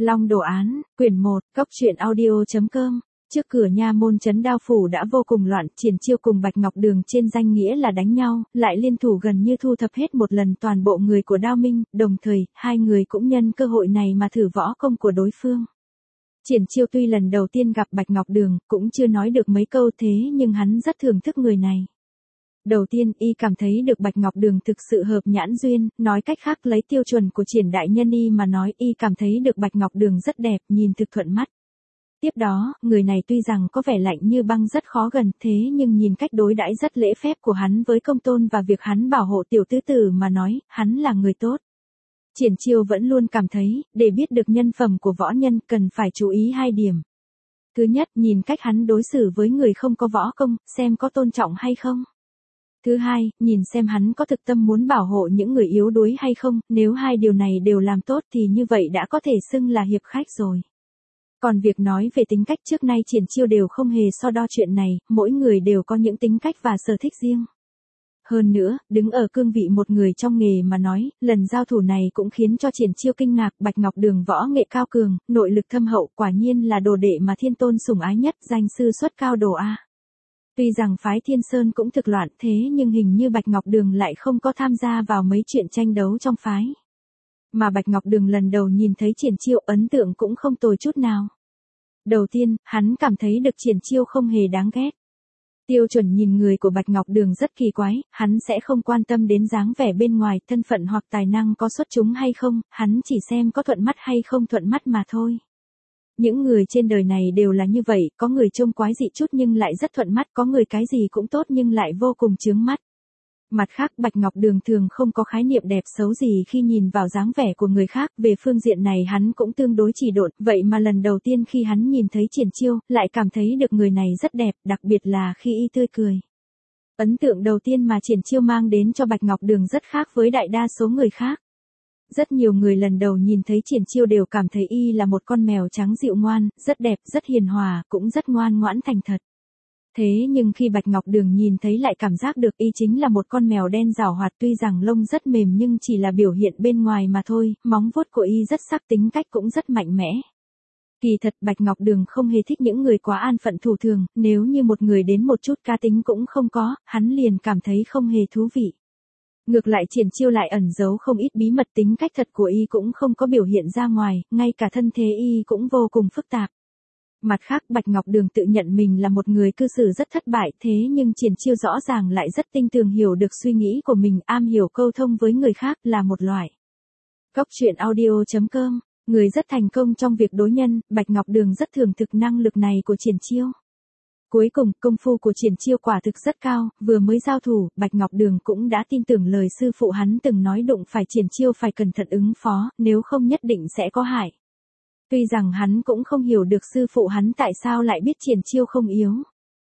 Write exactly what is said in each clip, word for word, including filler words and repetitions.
Long đồ án, quyển một, Cốc truyện audio.com. Trước cửa nha môn trấn Đao Phủ đã vô cùng loạn, Triển Chiêu cùng Bạch Ngọc Đường trên danh nghĩa là đánh nhau, lại liên thủ gần như thu thập hết một lần toàn bộ người của Đao Minh, đồng thời, hai người cũng nhân cơ hội này mà thử võ công của đối phương. Triển Chiêu tuy lần đầu tiên gặp Bạch Ngọc Đường, cũng chưa nói được mấy câu thế nhưng hắn rất thưởng thức người này. Đầu tiên, y cảm thấy được Bạch Ngọc Đường thực sự hợp nhãn duyên, nói cách khác lấy tiêu chuẩn của Triển đại nhân y mà nói, y cảm thấy được Bạch Ngọc Đường rất đẹp, nhìn thực thuận mắt. Tiếp đó, người này tuy rằng có vẻ lạnh như băng rất khó gần, thế nhưng nhìn cách đối đãi rất lễ phép của hắn với công tôn và việc hắn bảo hộ tiểu tứ tử mà nói, hắn là người tốt. Triển Chiêu vẫn luôn cảm thấy, để biết được nhân phẩm của võ nhân cần phải chú ý hai điểm. Thứ nhất, nhìn cách hắn đối xử với người không có võ công, xem có tôn trọng hay không. Thứ hai, nhìn xem hắn có thực tâm muốn bảo hộ những người yếu đuối hay không, nếu hai điều này đều làm tốt thì như vậy đã có thể xưng là hiệp khách rồi. Còn việc nói về tính cách trước nay Triển Chiêu đều không hề so đo chuyện này, mỗi người đều có những tính cách và sở thích riêng. Hơn nữa, đứng ở cương vị một người trong nghề mà nói, lần giao thủ này cũng khiến cho Triển Chiêu kinh ngạc, Bạch Ngọc Đường võ nghệ cao cường, nội lực thâm hậu, quả nhiên là đồ đệ mà Thiên Tôn sủng ái nhất, danh sư xuất cao đồ A. Tuy rằng phái Thiên Sơn cũng thực loạn thế nhưng hình như Bạch Ngọc Đường lại không có tham gia vào mấy chuyện tranh đấu trong phái. Mà Bạch Ngọc Đường lần đầu nhìn thấy Triển Chiêu ấn tượng cũng không tồi chút nào. Đầu tiên, hắn cảm thấy được Triển Chiêu không hề đáng ghét. Tiêu chuẩn nhìn người của Bạch Ngọc Đường rất kỳ quái, hắn sẽ không quan tâm đến dáng vẻ bên ngoài, thân phận hoặc tài năng có xuất chúng hay không, hắn chỉ xem có thuận mắt hay không thuận mắt mà thôi. Những người trên đời này đều là như vậy, có người trông quái dị chút nhưng lại rất thuận mắt, có người cái gì cũng tốt nhưng lại vô cùng chướng mắt. Mặt khác, Bạch Ngọc Đường thường không có khái niệm đẹp xấu gì khi nhìn vào dáng vẻ của người khác, về phương diện này hắn cũng tương đối chỉ độn, vậy mà lần đầu tiên khi hắn nhìn thấy Triển Chiêu, lại cảm thấy được người này rất đẹp, đặc biệt là khi y tươi cười. Ấn tượng đầu tiên mà Triển Chiêu mang đến cho Bạch Ngọc Đường rất khác với đại đa số người khác. Rất nhiều người lần đầu nhìn thấy Triển Chiêu đều cảm thấy y là một con mèo trắng dịu ngoan, rất đẹp, rất hiền hòa, cũng rất ngoan ngoãn thành thật. Thế nhưng khi Bạch Ngọc Đường nhìn thấy lại cảm giác được y chính là một con mèo đen giảo hoạt, tuy rằng lông rất mềm nhưng chỉ là biểu hiện bên ngoài mà thôi, móng vuốt của y rất sắc, tính cách cũng rất mạnh mẽ. Kỳ thật Bạch Ngọc Đường không hề thích những người quá an phận thủ thường, nếu như một người đến một chút cá tính cũng không có, hắn liền cảm thấy không hề thú vị. Ngược lại Triển Chiêu lại ẩn giấu không ít bí mật, tính cách thật của y cũng không có biểu hiện ra ngoài, ngay cả thân thế y cũng vô cùng phức tạp. Mặt khác Bạch Ngọc Đường tự nhận mình là một người cư xử rất thất bại, thế nhưng Triển Chiêu rõ ràng lại rất tinh tường hiểu được suy nghĩ của mình, am hiểu câu thông với người khác, là một loại. Cốc truyện audio.com. Người rất thành công trong việc đối nhân, Bạch Ngọc Đường rất thưởng thức năng lực này của Triển Chiêu. Cuối cùng, công phu của Triển Chiêu quả thực rất cao, vừa mới giao thủ, Bạch Ngọc Đường cũng đã tin tưởng lời sư phụ hắn từng nói, đụng phải Triển Chiêu phải cẩn thận ứng phó, nếu không nhất định sẽ có hại. Tuy rằng hắn cũng không hiểu được sư phụ hắn tại sao lại biết Triển Chiêu không yếu.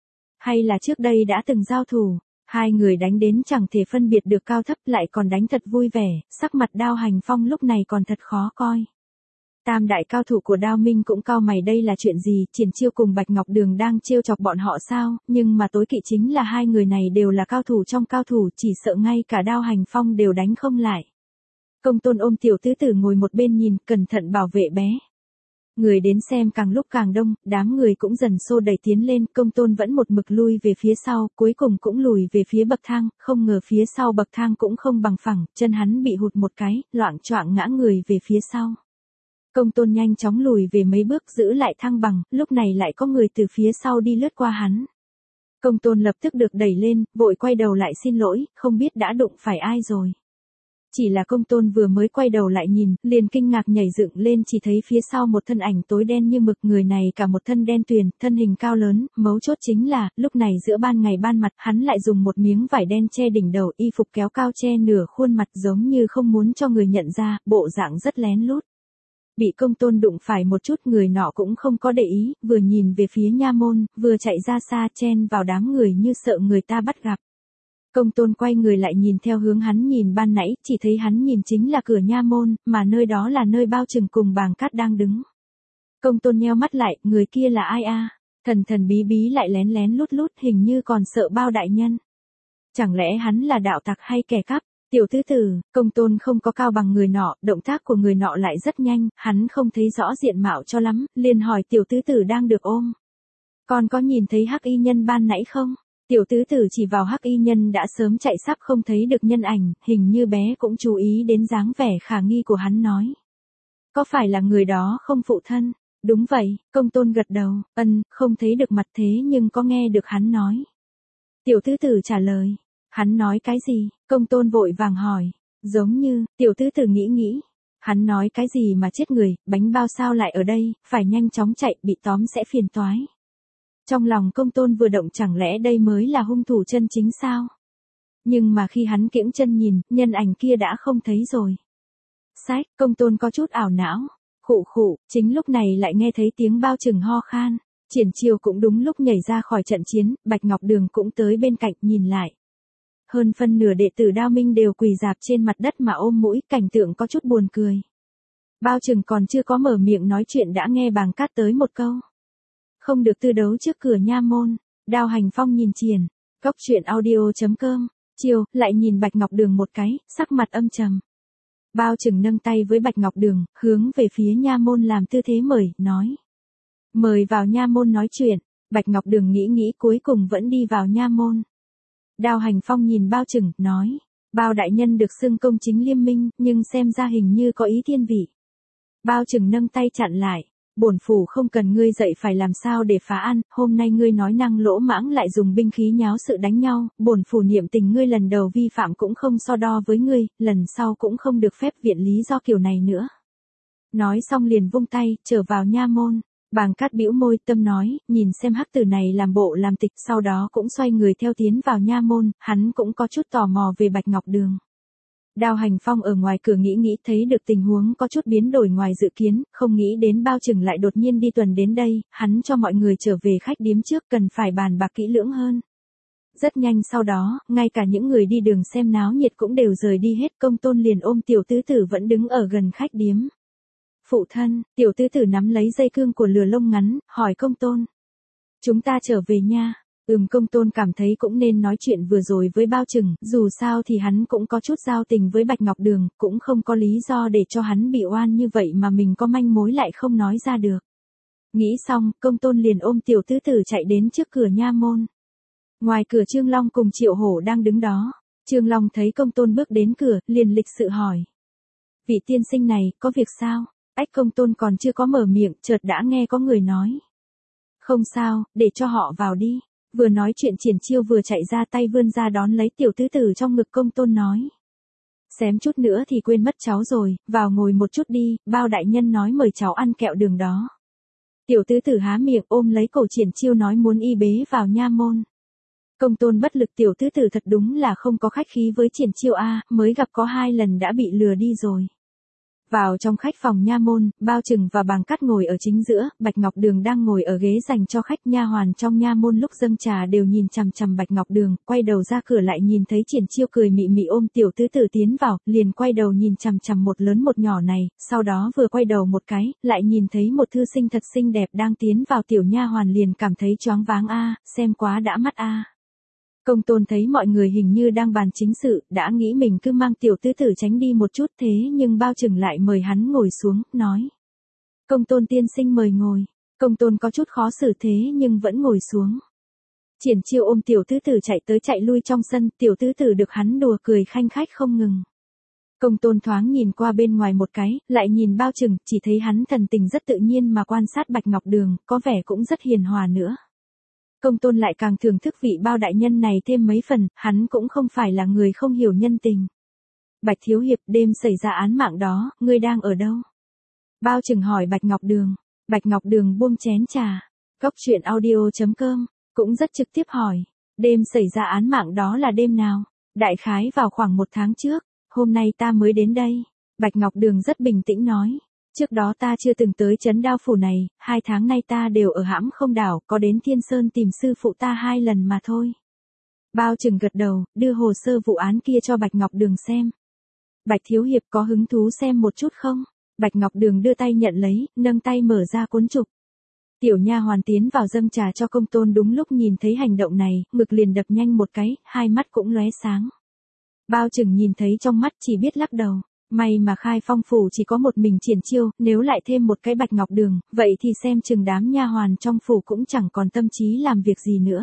Hay là trước đây đã từng giao thủ, hai người đánh đến chẳng thể phân biệt được cao thấp, lại còn đánh thật vui vẻ, sắc mặt Đao Hành Phong lúc này còn thật khó coi. Tam đại cao thủ của Đao Minh cũng cau mày, đây là chuyện gì, Triển Chiêu cùng Bạch Ngọc Đường đang trêu chọc bọn họ sao, nhưng mà tối kỵ chính là hai người này đều là cao thủ trong cao thủ, chỉ sợ ngay cả Đao Hành Phong đều đánh không lại. Công tôn ôm tiểu tứ tử ngồi một bên nhìn, cẩn thận bảo vệ bé. Người đến xem càng lúc càng đông, đám người cũng dần xô đẩy tiến lên, công tôn vẫn một mực lui về phía sau, cuối cùng cũng lùi về phía bậc thang, không ngờ phía sau bậc thang cũng không bằng phẳng, chân hắn bị hụt một cái, loạng choạng ngã người về phía sau. Công tôn nhanh chóng lùi về mấy bước giữ lại thăng bằng, lúc này lại có người từ phía sau đi lướt qua hắn. Công tôn lập tức được đẩy lên, vội quay đầu lại xin lỗi, không biết đã đụng phải ai rồi. Chỉ là công tôn vừa mới quay đầu lại nhìn, liền kinh ngạc nhảy dựng lên, chỉ thấy phía sau một thân ảnh tối đen như mực, người này cả một thân đen tuyền, thân hình cao lớn, mấu chốt chính là, lúc này giữa ban ngày ban mặt, hắn lại dùng một miếng vải đen che đỉnh đầu, y phục kéo cao che nửa khuôn mặt giống như không muốn cho người nhận ra, bộ dạng rất lén lút. Bị công tôn đụng phải một chút, người nọ cũng không có để ý, vừa nhìn về phía nha môn, vừa chạy ra xa chen vào đám người như sợ người ta bắt gặp. Công tôn quay người lại nhìn theo hướng hắn nhìn ban nãy, chỉ thấy hắn nhìn chính là cửa nha môn, mà nơi đó là nơi Bao Trừng cùng Bàng Cát đang đứng. Công tôn nheo mắt lại, người kia là ai a? Thần thần bí bí lại lén lén lút lút, hình như còn sợ Bao đại nhân. Chẳng lẽ hắn là đạo tặc hay kẻ cắp? Tiểu tứ tử, công tôn không có cao bằng người nọ, động tác của người nọ lại rất nhanh, hắn không thấy rõ diện mạo cho lắm, liền hỏi tiểu tứ tử đang được ôm. Con có nhìn thấy hắc y nhân ban nãy không? Tiểu tứ tử chỉ vào hắc y nhân đã sớm chạy sắp không thấy được nhân ảnh, hình như bé cũng chú ý đến dáng vẻ khả nghi của hắn nói. Có phải là người đó không phụ thân? Đúng vậy, công tôn gật đầu, ân, không thấy được mặt thế nhưng có nghe được hắn nói. Tiểu tứ tử trả lời, hắn nói cái gì? Công tôn vội vàng hỏi, giống như, tiểu tứ tử nghĩ nghĩ. Hắn nói cái gì mà chết người, bánh bao sao lại ở đây, phải nhanh chóng chạy, bị tóm sẽ phiền toái. Trong lòng công tôn vừa động chẳng lẽ đây mới là hung thủ chân chính sao? Nhưng mà khi hắn kiễng chân nhìn, nhân ảnh kia đã không thấy rồi. Sách, công tôn có chút ảo não. Khụ khụ, chính lúc này lại nghe thấy tiếng bao trừng ho khan. Triển Chiêu cũng đúng lúc nhảy ra khỏi trận chiến, Bạch Ngọc Đường cũng tới bên cạnh nhìn lại. Hơn phân nửa đệ tử Đao Minh đều quỳ rạp trên mặt đất mà ôm mũi, cảnh tượng có chút buồn cười. Bao trừng còn chưa có mở miệng nói chuyện đã nghe Bàng Cát tới một câu. Không được tư đấu trước cửa nha môn. Đao Hành Phong nhìn Triển, cốc truyện audio chấm com, Chiêu, lại nhìn Bạch Ngọc Đường một cái, sắc mặt âm trầm. Bao trừng nâng tay với Bạch Ngọc Đường, hướng về phía nha môn làm tư thế mời, nói. Mời vào nha môn nói chuyện. Bạch Ngọc Đường nghĩ nghĩ cuối cùng vẫn đi vào nha môn. Đao Hành Phong nhìn Bao trừng, nói. Bao đại nhân được xưng công chính liêm minh, nhưng xem ra hình như có ý thiên vị. Bao trừng nâng tay chặn lại. Bổn phủ không cần ngươi dạy phải làm sao để phá ăn, hôm nay ngươi nói năng lỗ mãng lại dùng binh khí nháo sự đánh nhau, bổn phủ niệm tình ngươi lần đầu vi phạm cũng không so đo với ngươi, lần sau cũng không được phép viện lý do kiểu này nữa. Nói xong liền vung tay, trở vào nha môn. Bàng Cát bĩu môi tâm nói, nhìn xem hắc tử này làm bộ làm tịch, sau đó cũng xoay người theo tiến vào nha môn, hắn cũng có chút tò mò về Bạch Ngọc Đường. Đao Hành Phong ở ngoài cửa nghĩ nghĩ thấy được tình huống có chút biến đổi ngoài dự kiến, không nghĩ đến Bao trừng lại đột nhiên đi tuần đến đây, hắn cho mọi người trở về khách điếm trước cần phải bàn bạc kỹ lưỡng hơn. Rất nhanh sau đó, ngay cả những người đi đường xem náo nhiệt cũng đều rời đi hết, công tôn liền ôm tiểu tứ tử vẫn đứng ở gần khách điếm. Phụ thân, tiểu tứ tử nắm lấy dây cương của lừa lông ngắn, hỏi công tôn. Chúng ta trở về nha. Ừm, công tôn cảm thấy cũng nên nói chuyện vừa rồi với Bao trừng, dù sao thì hắn cũng có chút giao tình với Bạch Ngọc Đường, cũng không có lý do để cho hắn bị oan như vậy mà mình có manh mối lại không nói ra được. Nghĩ xong, công tôn liền ôm tiểu tứ tử chạy đến trước cửa nha môn. Ngoài cửa Trương Long cùng Triệu Hổ đang đứng đó. Trương Long thấy công tôn bước đến cửa, liền lịch sự hỏi. Vị tiên sinh này, có việc sao? Ách, công tôn còn chưa có mở miệng, chợt đã nghe có người nói. Không sao, để cho họ vào đi. Vừa nói chuyện Triển Chiêu vừa chạy ra tay vươn ra đón lấy tiểu tứ tử trong ngực công tôn nói. Xém chút nữa thì quên mất cháu rồi, vào ngồi một chút đi, Bao đại nhân nói mời cháu ăn kẹo đường đó. Tiểu tứ tử há miệng ôm lấy cổ Triển Chiêu nói muốn y bế vào nha môn. Công tôn bất lực tiểu tứ tử thật đúng là không có khách khí với Triển Chiêu a, mới gặp có hai lần đã bị lừa đi rồi. Vào trong khách phòng nha môn, Bao trừng và Bàng Cát ngồi ở chính giữa, Bạch Ngọc Đường đang ngồi ở ghế dành cho khách, nha hoàn trong nha môn lúc dâng trà đều nhìn chằm chằm Bạch Ngọc Đường, quay đầu ra cửa lại nhìn thấy Triển Chiêu cười mị mị ôm tiểu tứ tử tiến vào, liền quay đầu nhìn chằm chằm một lớn một nhỏ này, sau đó vừa quay đầu một cái, lại nhìn thấy một thư sinh thật xinh đẹp đang tiến vào, tiểu nha hoàn liền cảm thấy choáng váng a, xem quá đã mắt a. Công tôn thấy mọi người hình như đang bàn chính sự, đã nghĩ mình cứ mang tiểu tứ tử tránh đi một chút, thế nhưng Bao trừng lại mời hắn ngồi xuống, nói. Công tôn tiên sinh mời ngồi. Công tôn có chút khó xử thế nhưng vẫn ngồi xuống. Triển Chiêu ôm tiểu tứ tử chạy tới chạy lui trong sân, tiểu tứ tử được hắn đùa cười khanh khách không ngừng. Công tôn thoáng nhìn qua bên ngoài một cái, lại nhìn Bao trừng, chỉ thấy hắn thần tình rất tự nhiên mà quan sát Bạch Ngọc Đường, có vẻ cũng rất hiền hòa nữa. Công tôn lại càng thưởng thức vị Bao đại nhân này thêm mấy phần, hắn cũng không phải là người không hiểu nhân tình. Bạch thiếu hiệp, đêm xảy ra án mạng đó, ngươi đang ở đâu? Bao trừng hỏi Bạch Ngọc Đường. Bạch Ngọc Đường buông chén trà. Cốc truyện audio chấm com cũng rất trực tiếp hỏi. Đêm xảy ra án mạng đó là đêm nào? Đại khái vào khoảng một tháng trước. Hôm nay ta mới đến đây. Bạch Ngọc Đường rất bình tĩnh nói. Trước đó ta chưa từng tới trấn Đao Phủ này, hai tháng nay ta đều ở Hãm Không Đảo, có đến Thiên Sơn tìm sư phụ ta hai lần mà thôi. Bao trừng gật đầu, đưa hồ sơ vụ án kia cho Bạch Ngọc Đường xem. Bạch thiếu hiệp có hứng thú xem một chút không? Bạch Ngọc Đường đưa tay nhận lấy, nâng tay mở ra cuốn trục. Tiểu nha hoàn tiến vào dâng trà cho công tôn đúng lúc nhìn thấy hành động này, ngực liền đập nhanh một cái, hai mắt cũng lóe sáng. Bao Trừng nhìn thấy trong mắt chỉ biết lắc đầu. May mà Khai Phong phủ chỉ có một mình Triển Chiêu, nếu lại thêm một cái Bạch Ngọc Đường, vậy thì xem chừng đám nha hoàn trong phủ cũng chẳng còn tâm trí làm việc gì nữa.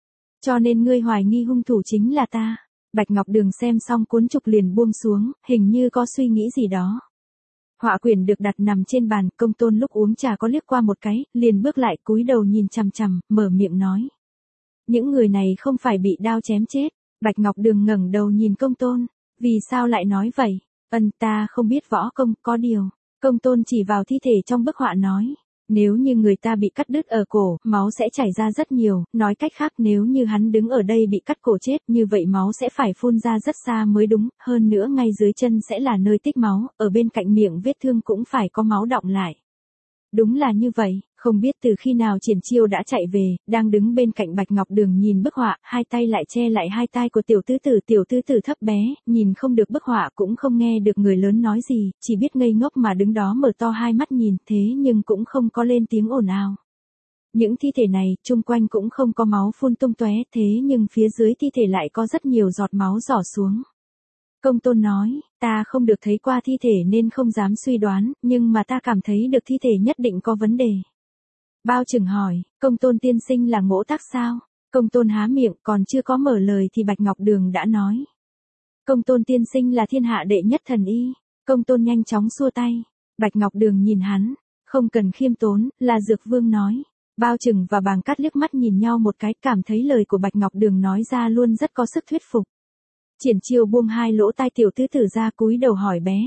Cho nên ngươi hoài nghi hung thủ chính là ta. Bạch Ngọc Đường xem xong cuốn trục liền buông xuống, hình như có suy nghĩ gì đó. Họa quyển được đặt nằm trên bàn, Công Tôn lúc uống trà có liếc qua một cái, liền bước lại cúi đầu nhìn chằm chằm, mở miệng nói. Những người này không phải bị đao chém chết. Bạch Ngọc Đường ngẩng đầu nhìn Công Tôn. Vì sao lại nói vậy? Ân, ta không biết võ công, có điều. Công Tôn chỉ vào thi thể trong bức họa nói. Nếu như người ta bị cắt đứt ở cổ, máu sẽ chảy ra rất nhiều, nói cách khác nếu như hắn đứng ở đây bị cắt cổ chết, như vậy máu sẽ phải phun ra rất xa mới đúng, hơn nữa ngay dưới chân sẽ là nơi tích máu, ở bên cạnh miệng vết thương cũng phải có máu đọng lại. Đúng là như vậy, không biết từ khi nào Triển Chiêu đã chạy về, đang đứng bên cạnh Bạch Ngọc Đường nhìn bức họa, hai tay lại che lại hai tai của tiểu tứ tử, tiểu tứ tử thấp bé, nhìn không được bức họa cũng không nghe được người lớn nói gì, chỉ biết ngây ngốc mà đứng đó mở to hai mắt nhìn, thế nhưng cũng không có lên tiếng ồn ào. Những thi thể này, chung quanh cũng không có máu phun tung tóe, thế nhưng phía dưới thi thể lại có rất nhiều giọt máu rỏ xuống. Công Tôn nói, ta không được thấy qua thi thể nên không dám suy đoán, nhưng mà ta cảm thấy được thi thể nhất định có vấn đề. Bao Trừng hỏi, Công Tôn tiên sinh là ngỗ tác sao? Công Tôn há miệng còn chưa có mở lời thì Bạch Ngọc Đường đã nói. Công Tôn tiên sinh là thiên hạ đệ nhất thần y. Công Tôn nhanh chóng xua tay. Bạch Ngọc Đường nhìn hắn, không cần khiêm tốn, là Dược Vương nói. Bao Trừng và Bàng Cát liếc mắt nhìn nhau một cái, cảm thấy lời của Bạch Ngọc Đường nói ra luôn rất có sức thuyết phục. Triển Chiêu buông hai lỗ tai tiểu tứ tử ra cúi đầu hỏi bé.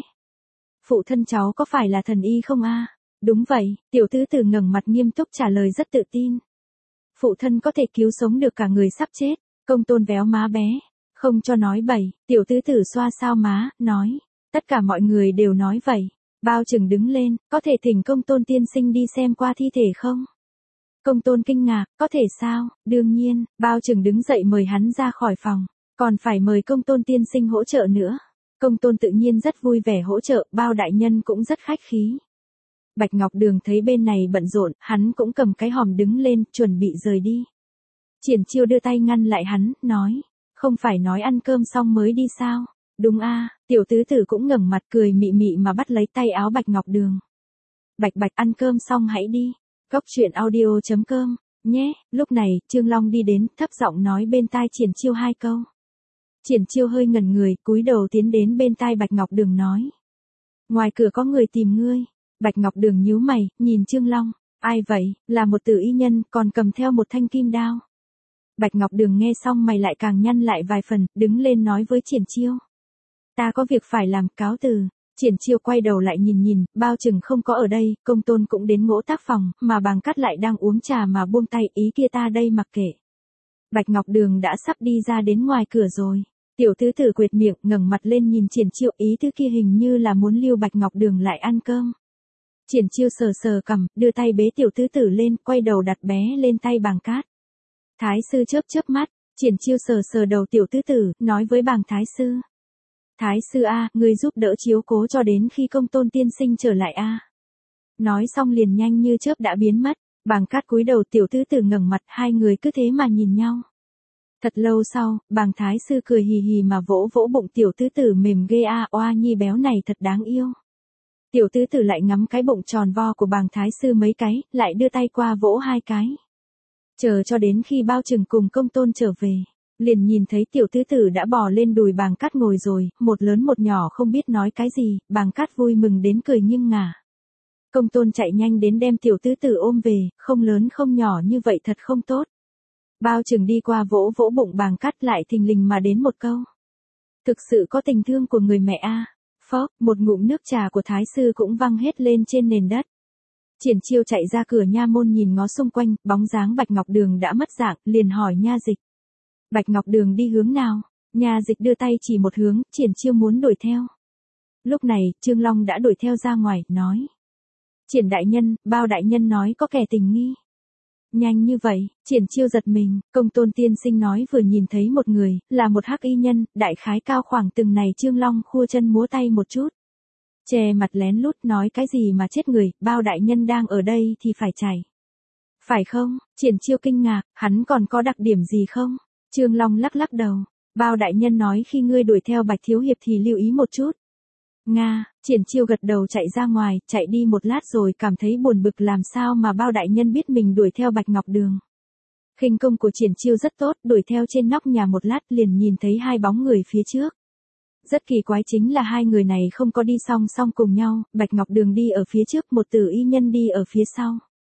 Phụ thân cháu có phải là thần y không a? Đúng vậy, tiểu tứ tử ngẩng mặt nghiêm túc trả lời rất tự tin. Phụ thân có thể cứu sống được cả người sắp chết. Công Tôn véo má bé. Không cho nói bậy, tiểu tứ tử xoa sao má, nói. Tất cả mọi người đều nói vậy. Bao Trừng đứng lên, có thể thỉnh Công Tôn tiên sinh đi xem qua thi thể không? Công Tôn kinh ngạc, có thể sao? Đương nhiên, Bao Trừng đứng dậy mời hắn ra khỏi phòng. Còn phải mời Công Tôn tiên sinh hỗ trợ nữa. Công Tôn tự nhiên rất vui vẻ hỗ trợ, Bao đại nhân cũng rất khách khí. Bạch Ngọc Đường thấy bên này bận rộn, hắn cũng cầm cái hòm đứng lên, chuẩn bị rời đi. Triển Chiêu đưa tay ngăn lại hắn, nói, không phải nói ăn cơm xong mới đi sao? Đúng a, tiểu tứ tử cũng ngẩng mặt cười mị mị mà bắt lấy tay áo Bạch Ngọc Đường. Bạch Bạch ăn cơm xong hãy đi. Góc truyện audio chấm com, nhé. Lúc này, Trương Long đi đến, thấp giọng nói bên tai Triển Chiêu hai câu. Triển Chiêu hơi ngẩn người, cúi đầu tiến đến bên tai Bạch Ngọc Đường nói. Ngoài cửa có người tìm ngươi. Bạch Ngọc Đường nhíu mày, nhìn Trương Long. Ai vậy, là một tử y nhân, còn cầm theo một thanh kim đao. Bạch Ngọc Đường nghe xong mày lại càng nhăn lại vài phần, đứng lên nói với Triển Chiêu. Ta có việc phải làm, cáo từ. Triển Chiêu quay đầu lại nhìn nhìn, Bao Trừng không có ở đây, Công Tôn cũng đến ngỗ tác phòng, mà Bàng Cát lại đang uống trà mà buông tay, ý kia ta đây mặc kệ. Bạch Ngọc Đường đã sắp đi ra đến ngoài cửa rồi. Tiểu tứ tử quệt miệng, ngẩng mặt lên nhìn Triển Chiêu, ý tứ kia hình như là muốn lưu Bạch Ngọc Đường lại ăn cơm. Triển Chiêu sờ sờ cằm, đưa tay bế tiểu tứ tử lên, quay đầu đặt bé lên tay Bàng Cát. Thái sư chớp chớp mắt, Triển Chiêu sờ sờ đầu tiểu tứ tử, nói với Bàng Thái sư. Thái sư a, ngươi giúp đỡ chiếu cố cho đến khi Công Tôn tiên sinh trở lại a. Nói xong liền nhanh như chớp đã biến mất. Bàng Cát cúi đầu, tiểu tứ tử ngẩng mặt, hai người cứ thế mà nhìn nhau. Thật lâu sau, Bàng Thái sư cười hì hì mà vỗ vỗ bụng tiểu tứ tử mềm ghê a, oa nhi béo này thật đáng yêu. Tiểu tứ tử lại ngắm cái bụng tròn vo của Bàng Thái sư mấy cái, lại đưa tay qua vỗ hai cái. Chờ cho đến khi Bao Trừng cùng Công Tôn trở về, liền nhìn thấy tiểu tứ tử đã bò lên đùi Bàng Cát ngồi rồi, một lớn một nhỏ không biết nói cái gì, Bàng Cát vui mừng đến cười nghiêng ngả. Công Tôn chạy nhanh đến đem tiểu tứ tử ôm về, không lớn không nhỏ như vậy thật không tốt. Bao Trừng đi qua vỗ vỗ bụng Bàng Cát lại thình lình mà đến một câu. Thực sự có tình thương của người mẹ a. Phó, một ngụm nước trà của Thái sư cũng văng hết lên trên nền đất. Triển Chiêu chạy ra cửa nha môn nhìn ngó xung quanh, bóng dáng Bạch Ngọc Đường đã mất dạng, liền hỏi nha dịch. Bạch Ngọc Đường đi hướng nào? Nha dịch đưa tay chỉ một hướng, Triển Chiêu muốn đuổi theo. Lúc này, Trương Long đã đuổi theo ra ngoài, nói. Triển đại nhân, Bao đại nhân nói có kẻ tình nghi. Nhanh như vậy, Triển Chiêu giật mình, Công Tôn tiên sinh nói vừa nhìn thấy một người, là một hắc y nhân, đại khái cao khoảng từng này. Trương Long khua chân múa tay một chút. Che mặt lén lút nói cái gì mà chết người, Bao đại nhân đang ở đây thì phải chạy. Phải không? Triển Chiêu kinh ngạc, hắn còn có đặc điểm gì không? Trương Long lắc lắc đầu. Bao đại nhân nói khi ngươi đuổi theo Bạch thiếu hiệp thì lưu ý một chút. Nga, Triển Chiêu gật đầu chạy ra ngoài, chạy đi một lát rồi cảm thấy buồn bực làm sao mà Bao đại nhân biết mình đuổi theo Bạch Ngọc Đường. Khinh công của Triển Chiêu rất tốt, đuổi theo trên nóc nhà một lát liền nhìn thấy hai bóng người phía trước. Rất kỳ quái chính là hai người này không có đi song song cùng nhau, Bạch Ngọc Đường đi ở phía trước, một tử y nhân đi ở phía sau.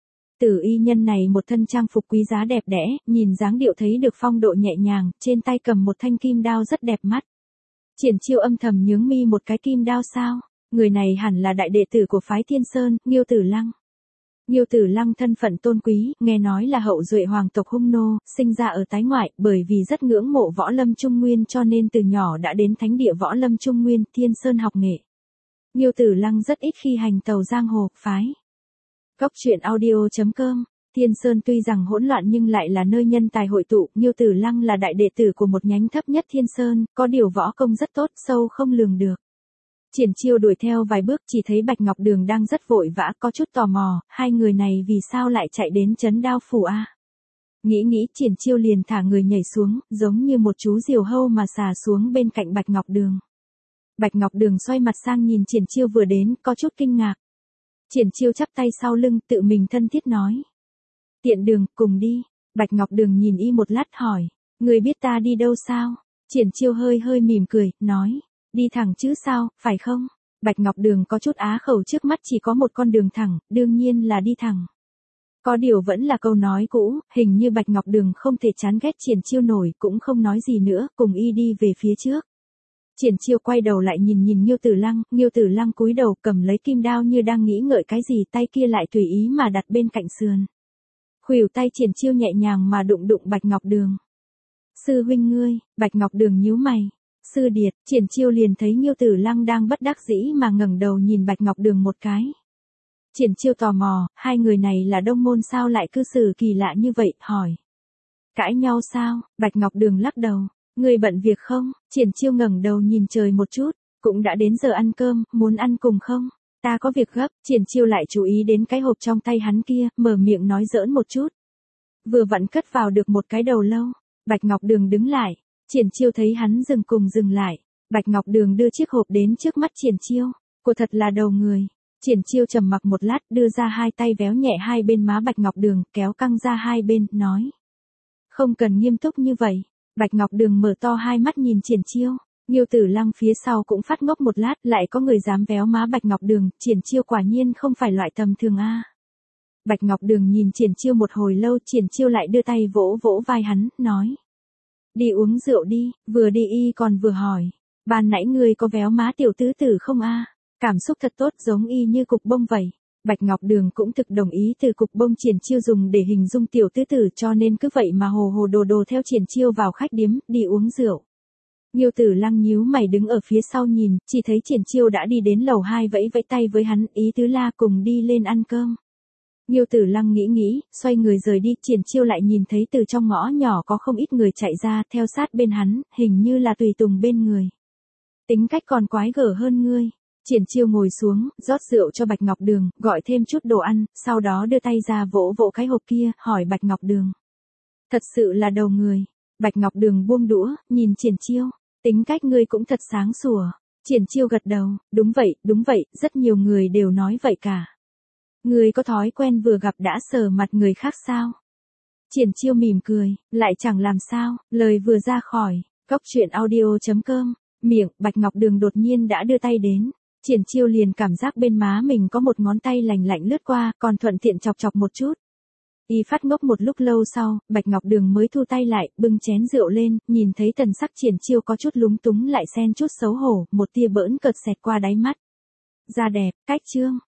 Tử y nhân này một thân trang phục quý giá đẹp đẽ, nhìn dáng điệu thấy được phong độ nhẹ nhàng, trên tay cầm một thanh kim đao rất đẹp mắt. Triển Chiêu âm thầm nhướng mi một cái kim đao sao, người này hẳn là đại đệ tử của phái Thiên Sơn, Nghiêu Tử Lăng. Nghiêu Tử Lăng thân phận tôn quý, nghe nói là hậu duệ hoàng tộc Hung Nô, sinh ra ở tái ngoại, bởi vì rất ngưỡng mộ võ lâm Trung Nguyên cho nên từ nhỏ đã đến thánh địa võ lâm Trung Nguyên, Thiên Sơn học nghệ. Nghiêu Tử Lăng rất ít khi hành tàu giang hồ, phái. Cốc truyện audio chấm com. Thiên Sơn tuy rằng hỗn loạn nhưng lại là nơi nhân tài hội tụ, Nghiêu Tử Lăng là đại đệ tử của một nhánh thấp nhất Thiên Sơn, có điều võ công rất tốt, sâu không lường được. Triển Chiêu đuổi theo vài bước chỉ thấy Bạch Ngọc Đường đang rất vội vã, có chút tò mò, hai người này vì sao lại chạy đến trấn Đao Phủ a? Nghĩ nghĩ Triển Chiêu liền thả người nhảy xuống, giống như một chú diều hâu mà xà xuống bên cạnh Bạch Ngọc Đường. Bạch Ngọc Đường xoay mặt sang nhìn Triển Chiêu vừa đến, có chút kinh ngạc. Triển Chiêu chắp tay sau lưng, tự mình thân thiết nói. Tiện Đường, cùng đi. Bạch Ngọc Đường nhìn y một lát hỏi, người biết ta đi đâu sao? Triển Chiêu hơi hơi mỉm cười, nói. Đi thẳng chứ sao, phải không? Bạch Ngọc Đường có chút á khẩu, trước mắt chỉ có một con đường thẳng, đương nhiên là đi thẳng. Có điều vẫn là câu nói cũ, hình như Bạch Ngọc Đường không thể chán ghét Triển Chiêu nổi, cũng không nói gì nữa, cùng y đi về phía trước. Triển Chiêu quay đầu lại nhìn nhìn Nghiêu Tử Lăng, Nghiêu Tử Lăng cúi đầu cầm lấy kim đao như đang nghĩ ngợi cái gì, tay kia lại tùy ý mà đặt bên cạnh sườn. Khuỷu tay Triển Chiêu nhẹ nhàng mà đụng đụng Bạch Ngọc Đường. Sư huynh ngươi, Bạch Ngọc Đường nhíu mày. Sư điệt, Triển Chiêu liền thấy Nghiêu Tử Lăng đang bất đắc dĩ mà ngẩng đầu nhìn Bạch Ngọc Đường một cái. Triển Chiêu tò mò, hai người này là đông môn sao lại cư xử kỳ lạ như vậy, hỏi. Cãi nhau sao? Bạch Ngọc Đường lắc đầu. Người bận việc không? Triển Chiêu ngẩng đầu nhìn trời một chút, cũng đã đến giờ ăn cơm, muốn ăn cùng không? Ta có việc gấp. Triển Chiêu lại chú ý đến cái hộp trong tay hắn kia, mở miệng nói giỡn một chút. Vừa vặn cất vào được một cái đầu lâu. Bạch Ngọc Đường đứng lại. Triển Chiêu thấy hắn dừng cùng dừng lại. Bạch Ngọc Đường đưa chiếc hộp đến trước mắt Triển Chiêu. Cô thật là đầu người. Triển Chiêu trầm mặc một lát, đưa ra hai tay véo nhẹ hai bên má Bạch Ngọc Đường, kéo căng ra hai bên, nói. Không cần nghiêm túc như vậy. Bạch Ngọc Đường mở to hai mắt nhìn Triển Chiêu. Nghiêu Tử Lăng phía sau cũng phát ngốc một lát, lại có người dám véo má Bạch Ngọc Đường, Triển Chiêu quả nhiên không phải loại tầm thường a. Bạch Ngọc Đường nhìn Triển Chiêu một hồi lâu, Triển Chiêu lại đưa tay vỗ vỗ vai hắn, nói. Đi uống rượu đi, vừa đi y còn vừa hỏi. Ban nãy ngươi có véo má tiểu tứ tử không a? Cảm xúc thật tốt, giống y như cục bông vậy. Bạch Ngọc Đường cũng thực đồng ý, từ cục bông Triển Chiêu dùng để hình dung tiểu tứ tử, cho nên cứ vậy mà hồ hồ đồ đồ theo Triển Chiêu vào khách điếm, đi uống rượu. Nghiêu Tử Lăng nhíu mày đứng ở phía sau nhìn, chỉ thấy Triển Chiêu đã đi đến lầu hai vẫy vẫy tay với hắn, ý tứ la cùng đi lên ăn cơm. Nghiêu Tử Lăng nghĩ nghĩ, xoay người rời đi, Triển Chiêu lại nhìn thấy từ trong ngõ nhỏ có không ít người chạy ra, theo sát bên hắn, hình như là tùy tùng bên người. Tính cách còn quái gở hơn ngươi. Triển Chiêu ngồi xuống, rót rượu cho Bạch Ngọc Đường, gọi thêm chút đồ ăn, sau đó đưa tay ra vỗ vỗ cái hộp kia, hỏi Bạch Ngọc Đường. Thật sự là đầu người. Bạch Ngọc Đường buông đũa, nhìn Triển Chiêu. Tính cách ngươi cũng thật sáng sủa. Triển Chiêu gật đầu, đúng vậy, đúng vậy, rất nhiều người đều nói vậy cả. Ngươi có thói quen vừa gặp đã sờ mặt người khác sao? Triển Chiêu mỉm cười, lại chẳng làm sao, lời vừa ra khỏi, cốc truyện audio chấm com, miệng, Bạch Ngọc Đường đột nhiên đã đưa tay đến. Triển Chiêu liền cảm giác bên má mình có một ngón tay lành lạnh lướt qua, còn thuận tiện chọc chọc một chút. Y phát ngốc một lúc lâu sau, Bạch Ngọc Đường mới thu tay lại, bưng chén rượu lên, nhìn thấy thần sắc Triển Chiêu có chút lúng túng lại xen chút xấu hổ, một tia bỡn cợt xẹt qua đáy mắt. Da đẹp, cách trương.